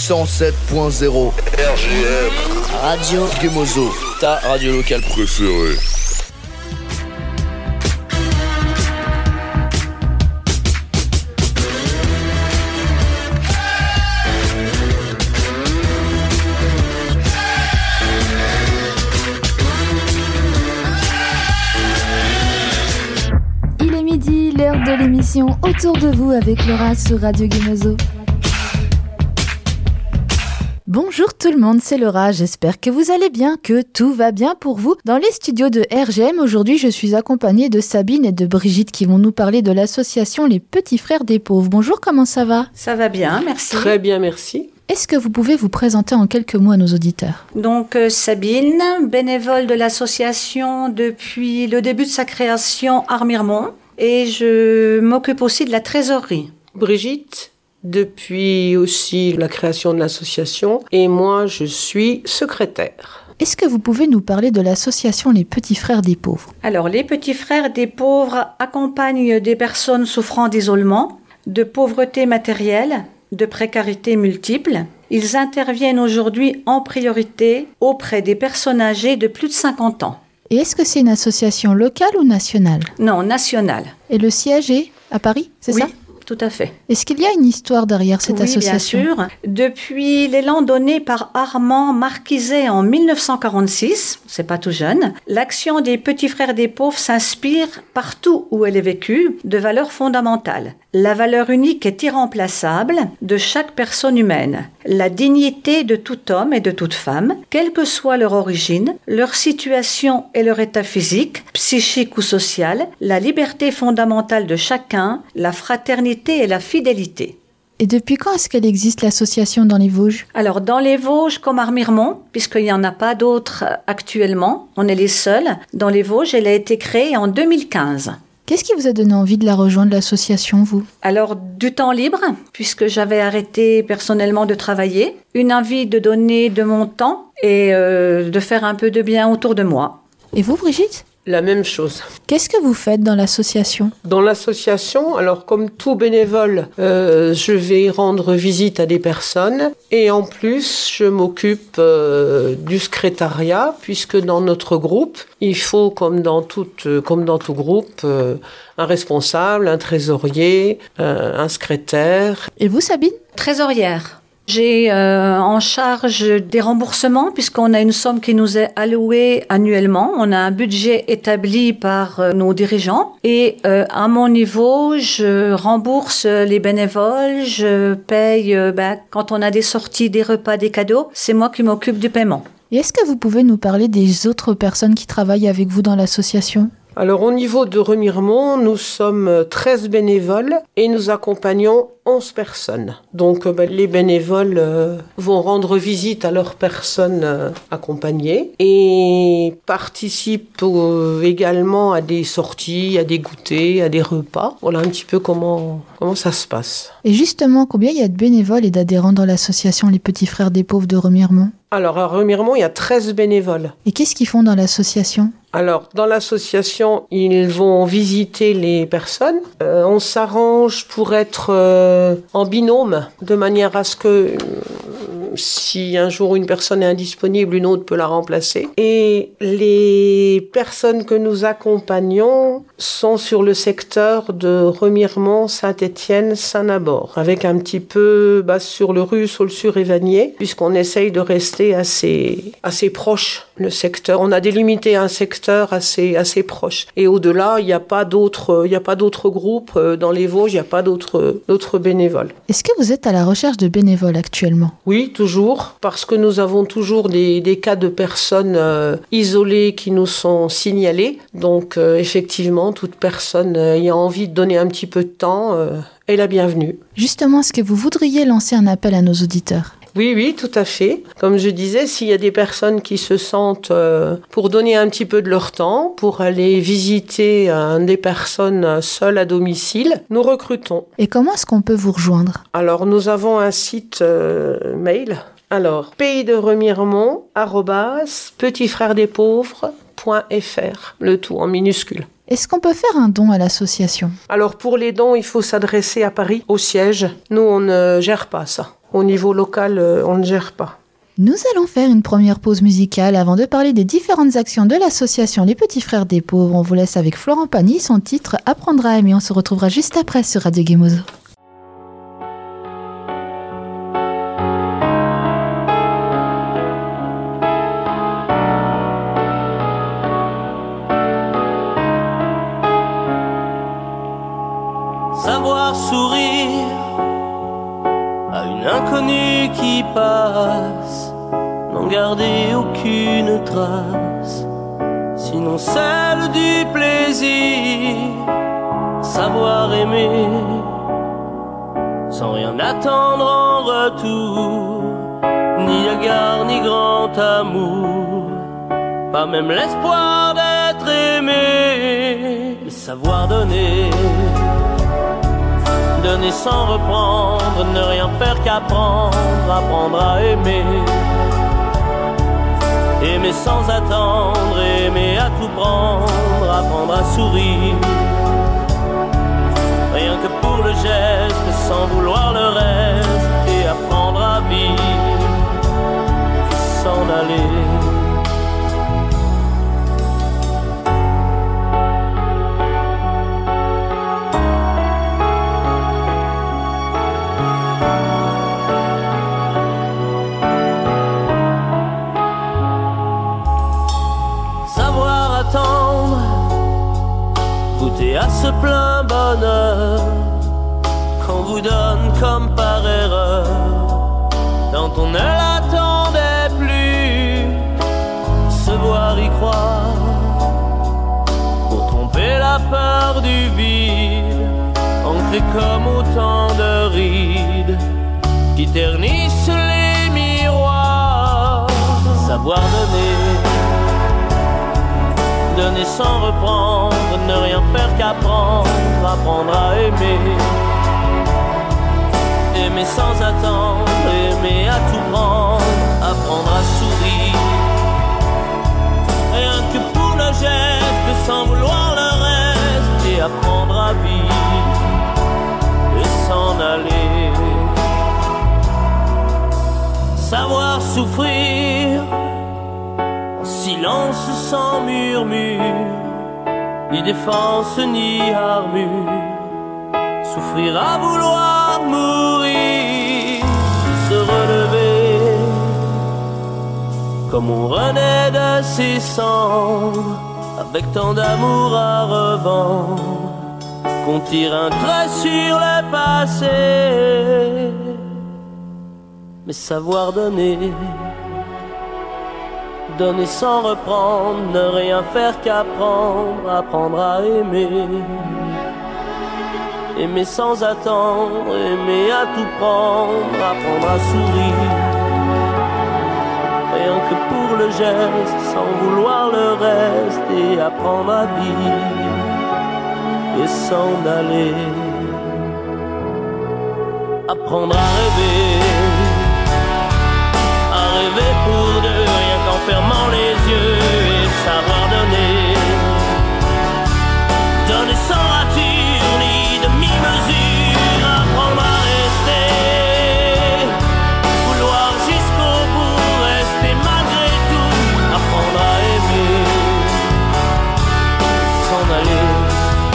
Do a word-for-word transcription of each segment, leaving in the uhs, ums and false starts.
cent sept point zéro R G M Radio Gemozo, ta radio locale préférée. Il est midi, l'heure de l'émission Autour de vous avec Laura sur Radio Gemozo. Bonjour tout le monde, c'est Laura, j'espère que vous allez bien, que tout va bien pour vous. Dans les studios de R G M, aujourd'hui je suis accompagnée de Sabine et de Brigitte qui vont nous parler de l'association Les Petits Frères des Pauvres. Bonjour, comment ça va ? Ça va bien, merci. Très bien, merci. Est-ce que vous pouvez vous présenter en quelques mots à nos auditeurs ? Donc euh, Sabine, bénévole de l'association depuis le début de sa création à Remiremont, et je m'occupe aussi de la trésorerie. Brigitte, depuis aussi la création de l'association, et moi je suis secrétaire. Est-ce que vous pouvez nous parler de l'association Les Petits Frères des Pauvres ? Alors, les Petits Frères des Pauvres accompagnent des personnes souffrant d'isolement, de pauvreté matérielle, de précarité multiple. Ils interviennent aujourd'hui en priorité auprès des personnes âgées de plus de cinquante ans. Et est-ce que c'est une association locale ou nationale ? Non, nationale. Et le siège est à Paris, c'est oui. ça ? Tout à fait. Est-ce qu'il y a une histoire derrière cette oui, association ? Oui, bien sûr. Depuis l'élan donné par Armand Marquiset en dix-neuf cent quarante-six, c'est pas tout jeune, l'action des Petits Frères des Pauvres s'inspire, partout où elle est vécue, de valeurs fondamentales. La valeur unique est irremplaçable de chaque personne humaine. La dignité de tout homme et de toute femme, quelle que soit leur origine, leur situation et leur état physique, psychique ou social, la liberté fondamentale de chacun, la fraternité et la fidélité. Et depuis quand est-ce qu'elle existe, l'association dans les Vosges ? Alors, dans les Vosges, comme à Remiremont, puisqu'il n'y en a pas d'autres actuellement, on est les seuls. Dans les Vosges, elle a été créée en deux mille quinze. Qu'est-ce qui vous a donné envie de la rejoindre, l'association, vous ? Alors, du temps libre, puisque j'avais arrêté personnellement de travailler, une envie de donner de mon temps et euh, de faire un peu de bien autour de moi. Et vous, Brigitte ? La même chose. Qu'est-ce que vous faites dans l'association ? Dans l'association, alors comme tout bénévole, euh, je vais rendre visite à des personnes et en plus, je m'occupe euh, du secrétariat puisque dans notre groupe, il faut, comme dans, toute, comme dans tout groupe, euh, un responsable, un trésorier, euh, un secrétaire. Et vous, Sabine ? Trésorière. J'ai euh, en charge des remboursements puisqu'on a une somme qui nous est allouée annuellement. On a un budget établi par euh, nos dirigeants et euh, à mon niveau, je rembourse les bénévoles, je paye euh, ben, quand on a des sorties, des repas, des cadeaux. C'est moi qui m'occupe du paiement. Et est-ce que vous pouvez nous parler des autres personnes qui travaillent avec vous dans l'association ? Alors au niveau de Remiremont, nous sommes treize bénévoles et nous accompagnons onze personnes. Donc ben, les bénévoles euh, vont rendre visite à leurs personnes euh, accompagnées et participent euh, également à des sorties, à des goûters, à des repas. Voilà un petit peu comment, comment ça se passe. Et justement, combien il y a de bénévoles et d'adhérents dans l'association Les Petits Frères des Pauvres de Remiremont ? Alors à Remiremont, il y a treize bénévoles. Et qu'est-ce qu'ils font dans l'association ? Alors, dans l'association, ils vont visiter les personnes. Euh, on s'arrange pour être euh, en binôme, de manière à ce que euh, si un jour une personne est indisponible, une autre peut la remplacer. Et les personnes que nous accompagnons sont sur le secteur de Remiremont, Saint-Étienne, Saint-Nabord, avec un petit peu bah, sur le Rue Saulsure-et-Vanier, puisqu'on essaye de rester assez, assez proche le secteur. On a délimité un secteur assez, assez proche. Et au-delà, il n'y a pas d'autres, il n'y a pas d'autres groupes. Dans les Vosges, il n'y a pas d'autres, d'autres bénévoles. Est-ce que vous êtes à la recherche de bénévoles actuellement ? Oui, toujours, parce que nous avons toujours des, des cas de personnes euh, isolées qui nous sont signalés. Donc, euh, effectivement, toute personne euh, ayant envie de donner un petit peu de temps euh, est la bienvenue. Justement, est-ce que vous voudriez lancer un appel à nos auditeurs ? Oui, oui, tout à fait. Comme je disais, s'il y a des personnes qui se sentent euh, pour donner un petit peu de leur temps, pour aller visiter euh, des personnes seules à domicile, nous recrutons. Et comment est-ce qu'on peut vous rejoindre ? Alors, nous avons un site euh, mail. Alors, pays de Remiremont, arrobas, petitsfrèresdespauvres.fr, le tout en minuscule. Est-ce qu'on peut faire un don à l'association ? Alors, pour les dons, il faut s'adresser à Paris, au siège. Nous, on ne gère pas ça. au niveau local, euh, on ne gère pas. Nous allons faire une première pause musicale avant de parler des différentes actions de l'association Les Petits Frères des Pauvres. On vous laisse avec Florent Pagny, son titre « Apprendre à aimer ». On se retrouvera juste après sur Radio Gemozo. Savoir sourire à une inconnue qui passe, n'en garder aucune trace, sinon celle du plaisir. Savoir aimer sans rien attendre en retour, ni égard ni grand amour, pas même l'espoir d'être aimé. Mais savoir donner, donner sans reprendre, ne rien faire qu'apprendre, apprendre à aimer. Aimer sans attendre, aimer à tout prendre, apprendre à sourire. Rien que pour le geste, sans vouloir le reste, et apprendre à vivre, et s'en aller. Goûter à ce plein bonheur qu'on vous donne comme par erreur, quand on ne l'attendait plus. Se voir y croire pour tromper la peur du vide, ancré comme autant de rides qui ternissent les miroirs. Savoir donner, donner sans reprendre, ne rien faire qu'apprendre, apprendre à aimer. Aimer sans attendre, aimer à tout prendre, apprendre à sourire. Rien que pour le geste, sans vouloir le reste, et apprendre à vivre, et s'en aller. Savoir souffrir, silence sans murmure, ni défense ni armure. Souffrir à vouloir mourir, se relever comme on renaît de ses cendres, avec tant d'amour à revendre qu'on tire un trait sur le passé. Mais savoir donner, donner sans reprendre, ne rien faire qu'apprendre, apprendre à aimer. Aimer sans attendre, aimer à tout prendre, apprendre à sourire. Rien que pour le geste, sans vouloir le reste, et apprendre à vivre, et s'en aller. Apprendre à rêver, à rêver pour deux, rien qu'en fermant les yeux, et savoir donner, donner sans rature ni demi-mesure, apprendre à rester, vouloir jusqu'au bout, rester malgré tout, apprendre à aimer, s'en aller,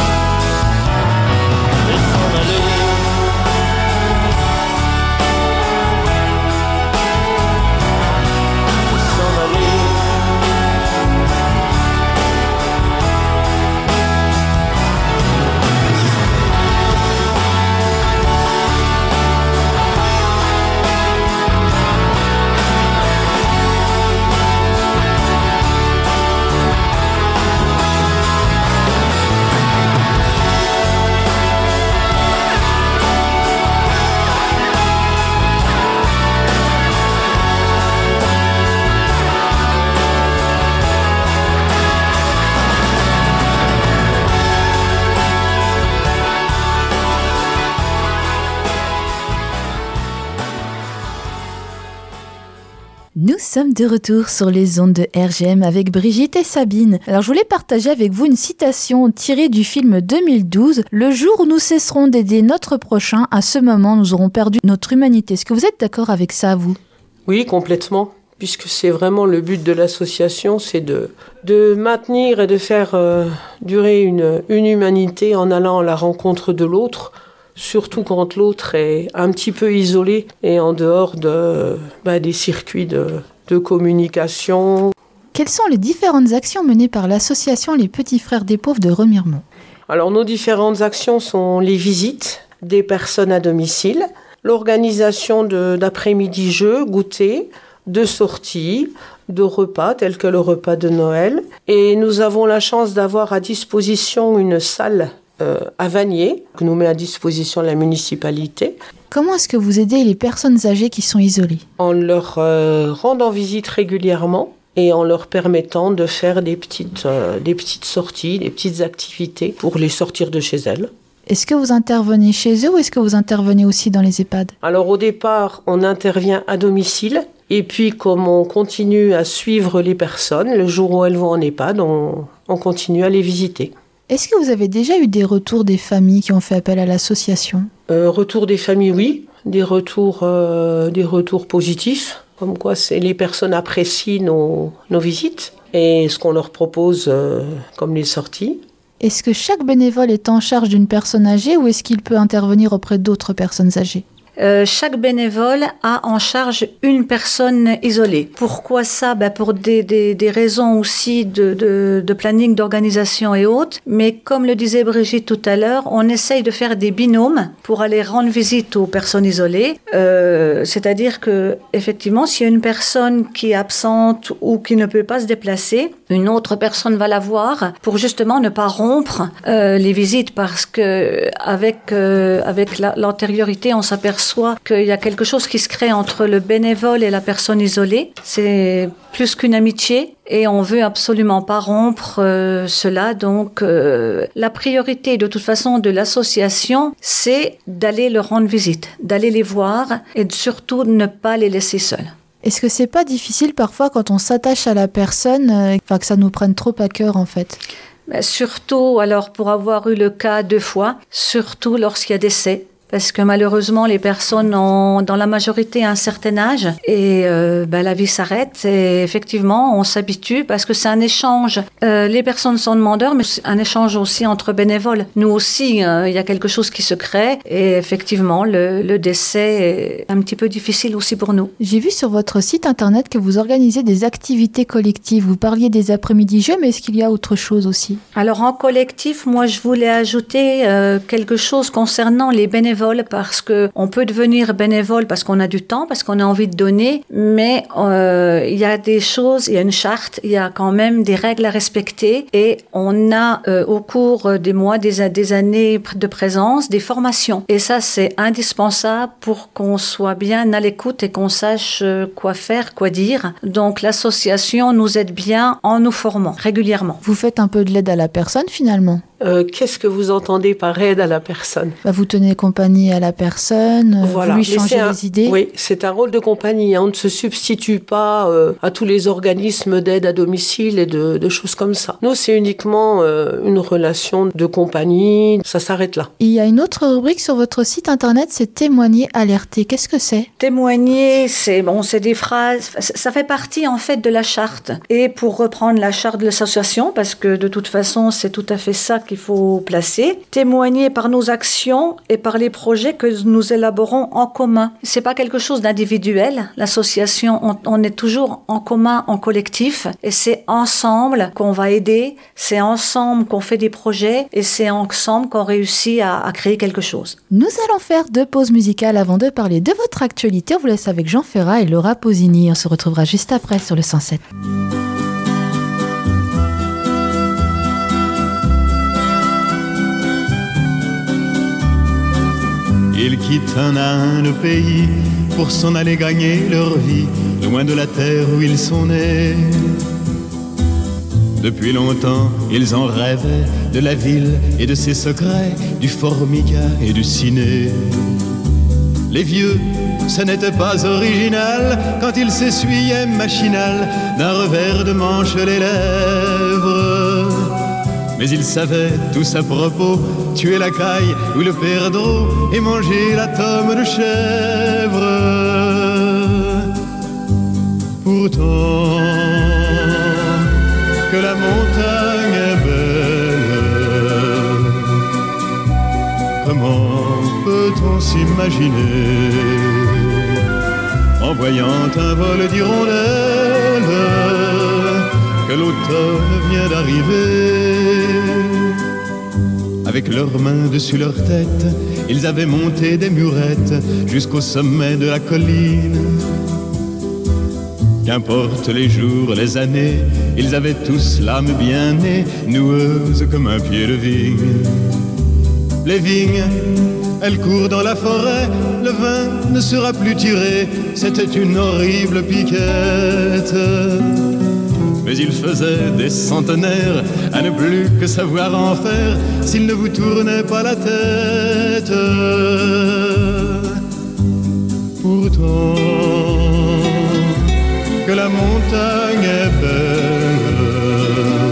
et s'en aller. Nous sommes de retour sur les ondes de R G M avec Brigitte et Sabine. Alors je voulais partager avec vous une citation tirée du film deux mille douze. Le jour où nous cesserons d'aider notre prochain, à ce moment nous aurons perdu notre humanité. Est-ce que vous êtes d'accord avec ça, vous ? Oui, complètement. Puisque c'est vraiment le but de l'association, c'est de, de maintenir et de faire euh, durer une, une humanité en allant à la rencontre de l'autre, surtout quand l'autre est un petit peu isolé et en dehors de, bah, des circuits de, de communication. Quelles sont les différentes actions menées par l'association Les Petits Frères des Pauvres de Remiremont ? Alors nos différentes actions sont les visites des personnes à domicile, l'organisation de, d'après-midi jeux, goûters, de sorties, de repas tels que le repas de Noël. Et nous avons la chance d'avoir à disposition une salle euh, à Vanier que nous met à disposition la municipalité. Comment est-ce que vous aidez les personnes âgées qui sont isolées ? En leur euh, rendant visite régulièrement et en leur permettant de faire des petites, euh, des petites sorties, des petites activités pour les sortir de chez elles. Est-ce que vous intervenez chez eux ou est-ce que vous intervenez aussi dans les EHPAD ? Alors au départ, on intervient à domicile. Et puis, comme on continue à suivre les personnes, le jour où elles vont en EHPAD, on, on continue à les visiter. Est-ce que vous avez déjà eu des retours des familles qui ont fait appel à l'association ? euh, Retour des familles, oui. Des retours, euh, des retours positifs. Comme quoi, c'est, les personnes apprécient nos, nos visites et ce qu'on leur propose euh, comme les sorties. Est-ce que chaque bénévole est en charge d'une personne âgée ou est-ce qu'il peut intervenir auprès d'autres personnes âgées ? Euh, chaque bénévole a en charge une personne isolée. Pourquoi ça ? Ben pour des, des, des raisons aussi de, de, de planning, d'organisation et autres. Mais comme le disait Brigitte tout à l'heure, on essaye de faire des binômes pour aller rendre visite aux personnes isolées. Euh, c'est-à-dire que effectivement, s'il y a une personne qui est absente ou qui ne peut pas se déplacer, une autre personne va la voir pour justement ne pas rompre euh, les visites, parce que avec euh, avec la, l'antériorité, on s'aperçoit qu'il y a quelque chose qui se crée entre le bénévole et la personne isolée. C'est plus qu'une amitié et on veut absolument pas rompre euh, cela. Donc, euh, la priorité de toute façon de l'association, c'est d'aller leur rendre visite, d'aller les voir et de surtout ne pas les laisser seuls. Est-ce que c'est pas difficile parfois quand on s'attache à la personne, euh, enfin que ça nous prenne trop à cœur en fait ? Mais surtout, alors pour avoir eu le cas deux fois, surtout lorsqu'il y a décès. Parce que malheureusement, les personnes ont, dans la majorité, un certain âge et euh, ben, la vie s'arrête. Et effectivement, on s'habitue parce que c'est un échange. Euh, les personnes sont demandeurs, mais c'est un échange aussi entre bénévoles. Nous aussi, euh, il y a quelque chose qui se crée. Et effectivement, le, le décès est un petit peu difficile aussi pour nous. J'ai vu sur votre site internet que vous organisez des activités collectives. Vous parliez des après-midi jeux, mais est-ce qu'il y a autre chose aussi ? Alors, en collectif, moi, je voulais ajouter euh, quelque chose concernant les bénévoles. Parce que on peut devenir bénévole parce qu'on a du temps, parce qu'on a envie de donner, mais euh, il y a des choses, il y a une charte, il y a quand même des règles à respecter et on a euh, au cours des mois, des, des années de présence, des formations. Et ça, c'est indispensable pour qu'on soit bien à l'écoute et qu'on sache quoi faire, quoi dire. Donc l'association nous aide bien en nous formant régulièrement. Vous faites un peu de l'aide à la personne finalement ? Euh, qu'est-ce que vous entendez par aide à la personne ? Bah, vous tenez compagnie à la personne, voilà. Vous lui changez un, les idées. Oui, c'est un rôle de compagnie. Hein. On ne se substitue pas euh, à tous les organismes d'aide à domicile et de, de choses comme ça. Nous, c'est uniquement euh, une relation de compagnie. Ça s'arrête là. Il y a une autre rubrique sur votre site internet, c'est témoigner, alerter. Qu'est-ce que c'est ? Témoigner, c'est bon, c'est des phrases. Ça fait partie en fait de la charte. Et pour reprendre la charte de l'association, parce que de toute façon, c'est tout à fait ça qu'il faut placer. Témoigner par nos actions et par les projets que nous élaborons en commun. C'est pas quelque chose d'individuel. L'association, on, on est toujours en commun, en collectif, et c'est ensemble qu'on va aider. C'est ensemble qu'on fait des projets, et c'est ensemble qu'on réussit à, à créer quelque chose. Nous allons faire deux pauses musicales avant de parler de votre actualité. On vous laisse avec Jean Ferrat et Laura Pausini. On se retrouvera juste après sur le cent sept. Ils quittent un à un le pays pour s'en aller gagner leur vie, loin de la terre où ils sont nés. Depuis longtemps, ils en rêvaient de la ville et de ses secrets, du formica et du ciné. Les vieux, ce n'était pas original quand ils s'essuyaient machinal d'un revers de manche les lèvres. Mais ils savaient tous à propos tuer la caille ou le perdreau et manger la tome de chèvre. Pourtant, que la montagne est belle, comment peut-on s'imaginer en voyant un vol d'hirondelles que l'automne vient d'arriver? Avec leurs mains dessus leur tête, ils avaient monté des murettes jusqu'au sommet de la colline. Qu'importe les jours, les années, ils avaient tous l'âme bien née, noueuse comme un pied de vigne. Les vignes, elles courent dans la forêt, le vin ne sera plus tiré, c'était une horrible piquette. Mais ils faisaient des centenaires à ne plus que savoir en faire s'ils ne vous tournaient pas la tête. Pourtant, que la montagne est belle,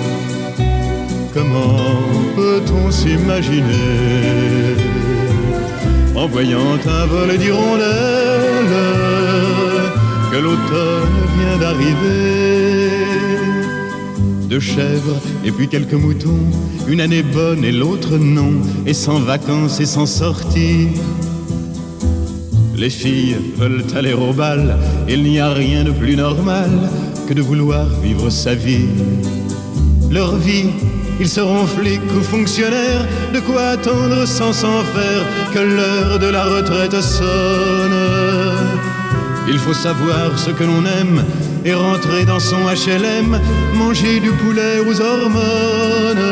comment peut-on s'imaginer en voyant un vol d'hirondelles que l'automne vient d'arriver? De chèvres et puis quelques moutons, une année bonne et l'autre non, et sans vacances et sans sortie. Les filles veulent aller au bal, il n'y a rien de plus normal que de vouloir vivre sa vie. Leur vie, ils seront flics ou fonctionnaires, de quoi attendre sans s'en faire que l'heure de la retraite sonne. Il faut savoir ce que l'on aime et rentrer dans son H L M, manger du poulet aux hormones.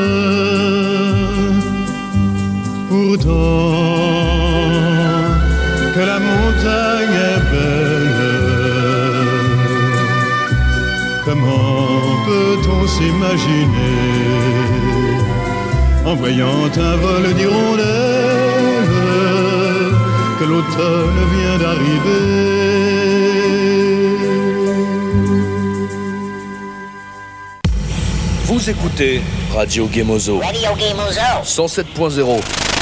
Pourtant, que la montagne est belle, comment peut-on s'imaginer en voyant un vol d'hirondelles que l'automne vient d'arriver? Vous écoutez Radio Gemozo. Radio Gemozo. cent sept point zéro.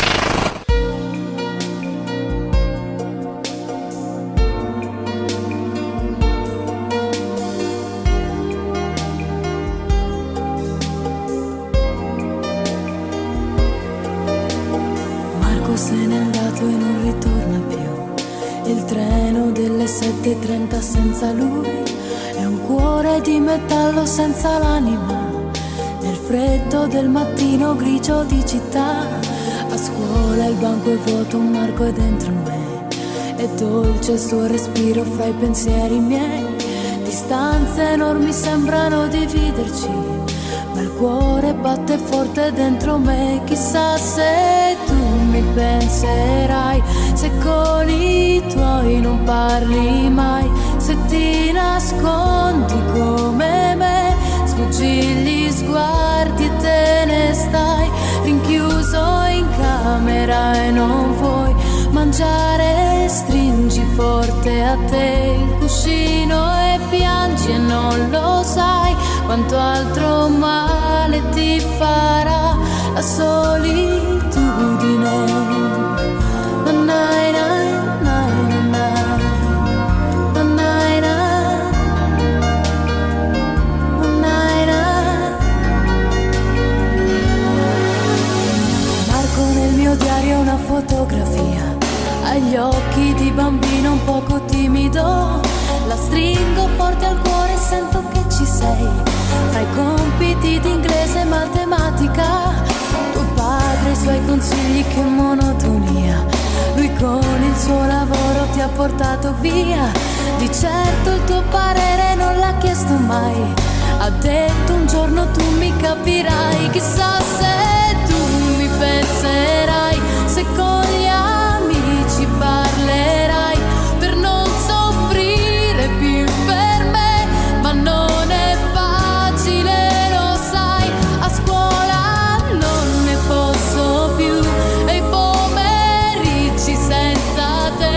Marco se n'è andato e non ritorna più. Il treno delle sette e trenta senza lui è un cuore di metallo senza l'anima. Nel freddo del mattino grigio di città, a scuola il banco è vuoto, un Marco è dentro me. È dolce il suo respiro fra i pensieri miei. Distanze enormi sembrano dividerci, ma il cuore batte forte dentro me. Chissà se tu mi penserai, se con i tuoi non parli mai, se ti nascondi come me, sfuggi gli sguardi e te ne stai rinchiuso in camera e non vuoi mangiare, stringi forte a te il cuscino e piangi e non lo sai quanto altro male ti farà la solitudine. Nanai, nanai, nanai, nanai, nanai, nanai. Marco nel mio diario una fotografia, agli occhi di bambino un poco timido, la stringo forte al cuore e sento che ci sei, fra i compiti di inglese e matematica, tuo padre e i suoi consigli, che monotonia, lui con il suo lavoro ti ha portato via, di certo il tuo parere non l'ha chiesto mai, ha detto un giorno tu mi capirai, chissà se tu mi penserai, se con gli amici parlerai, per non soffrire più per me, ma non è facile, lo sai, a scuola non ne posso più, e i pomeriggi senza te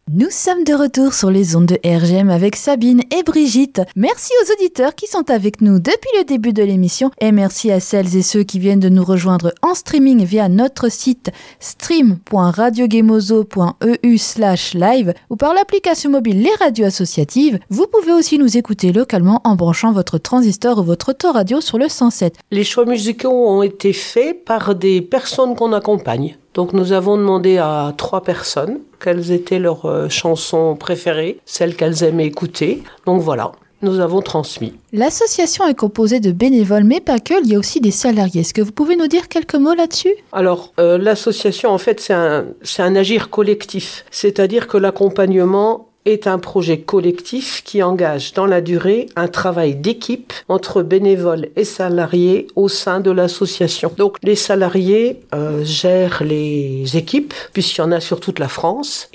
Nous sommes de retour sur les ondes de R G M avec Sabine et Brigitte. Merci aux auditeurs qui sont avec nous depuis le début de l'émission et merci à celles et ceux qui viennent de nous rejoindre en streaming via notre site stream point radiogemozo point e u slash live ou par l'application mobile Les Radios Associatives. Vous pouvez aussi nous écouter localement en branchant votre transistor ou votre autoradio sur le cent sept. Les choix musicaux ont été faits par des personnes qu'on accompagne. Donc nous avons demandé à trois personnes quelles étaient leurs euh, chansons préférées, celles qu'elles aimaient écouter. Donc voilà, nous avons transmis. L'association est composée de bénévoles, mais pas que, il y a aussi des salariés. Est-ce que vous pouvez nous dire quelques mots là-dessus ? Alors, euh, l'association, en fait, c'est un, c'est un agir collectif. C'est-à-dire que l'accompagnement est un projet collectif qui engage dans la durée un travail d'équipe entre bénévoles et salariés au sein de l'association. Donc les salariés euh, gèrent les équipes, puisqu'il y en a sur toute la France,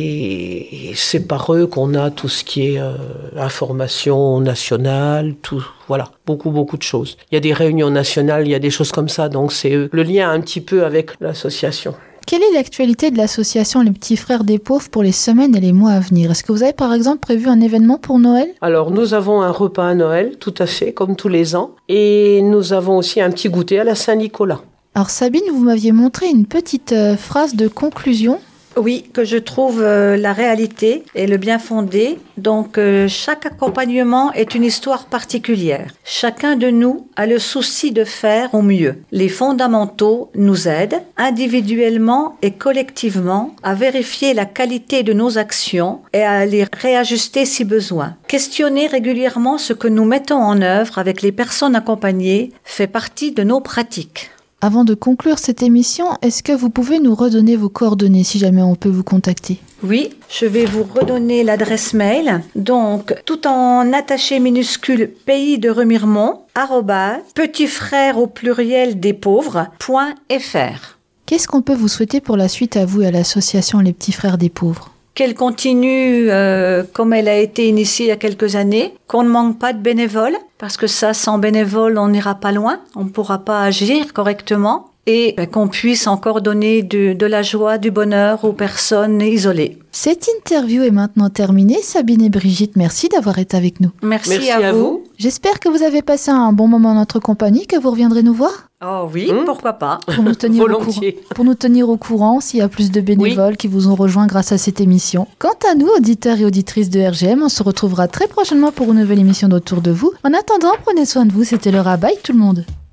et c'est par eux qu'on a tout ce qui est euh, information nationale, tout, voilà, beaucoup beaucoup de choses. Il y a des réunions nationales, il y a des choses comme ça, donc c'est eux. Le lien un petit peu avec l'association. Quelle est l'actualité de l'association Les Petits Frères des Pauvres pour les semaines et les mois à venir ? Est-ce que vous avez par exemple prévu un événement pour Noël ? Alors nous avons un repas à Noël, tout à fait, comme tous les ans. Et nous avons aussi un petit goûter à la Saint-Nicolas. Alors Sabine, vous m'aviez montré une petite euh, phrase de conclusion. Oui, que je trouve euh, la réalité et le bien fondé. Donc, euh, chaque accompagnement est une histoire particulière. Chacun de nous a le souci de faire au mieux. Les fondamentaux nous aident, individuellement et collectivement, à vérifier la qualité de nos actions et à les réajuster si besoin. Questionner régulièrement ce que nous mettons en œuvre avec les personnes accompagnées fait partie de nos pratiques. Avant de conclure cette émission, est-ce que vous pouvez nous redonner vos coordonnées si jamais on peut vous contacter ? Oui, je vais vous redonner l'adresse mail. Donc, tout en attaché minuscule pays de Remiremont, arrobas, petit frère au pluriel des pauvres, point fr. Qu'est-ce qu'on peut vous souhaiter pour la suite à vous et à l'association Les Petits Frères des Pauvres ? Qu'elle continue euh, comme elle a été initiée il y a quelques années, qu'on ne manque pas de bénévoles, parce que ça, sans bénévoles, on n'ira pas loin, on ne pourra pas agir correctement, et ben, qu'on puisse encore donner de, de la joie, du bonheur aux personnes isolées. Cette interview est maintenant terminée. Sabine et Brigitte, merci d'avoir été avec nous. Merci, merci à, à vous. vous. J'espère que vous avez passé un bon moment en notre compagnie, que vous reviendrez nous voir. Oh oui, mmh. Pourquoi pas. Pour nous tenir au courant, pour nous tenir au courant s'il y a plus de bénévoles oui. qui vous ont rejoint grâce à cette émission. Quant à nous, auditeurs et auditrices de R G M, on se retrouvera très prochainement pour une nouvelle émission d'Autour de vous. En attendant, prenez soin de vous, c'était le rabat, tout le monde.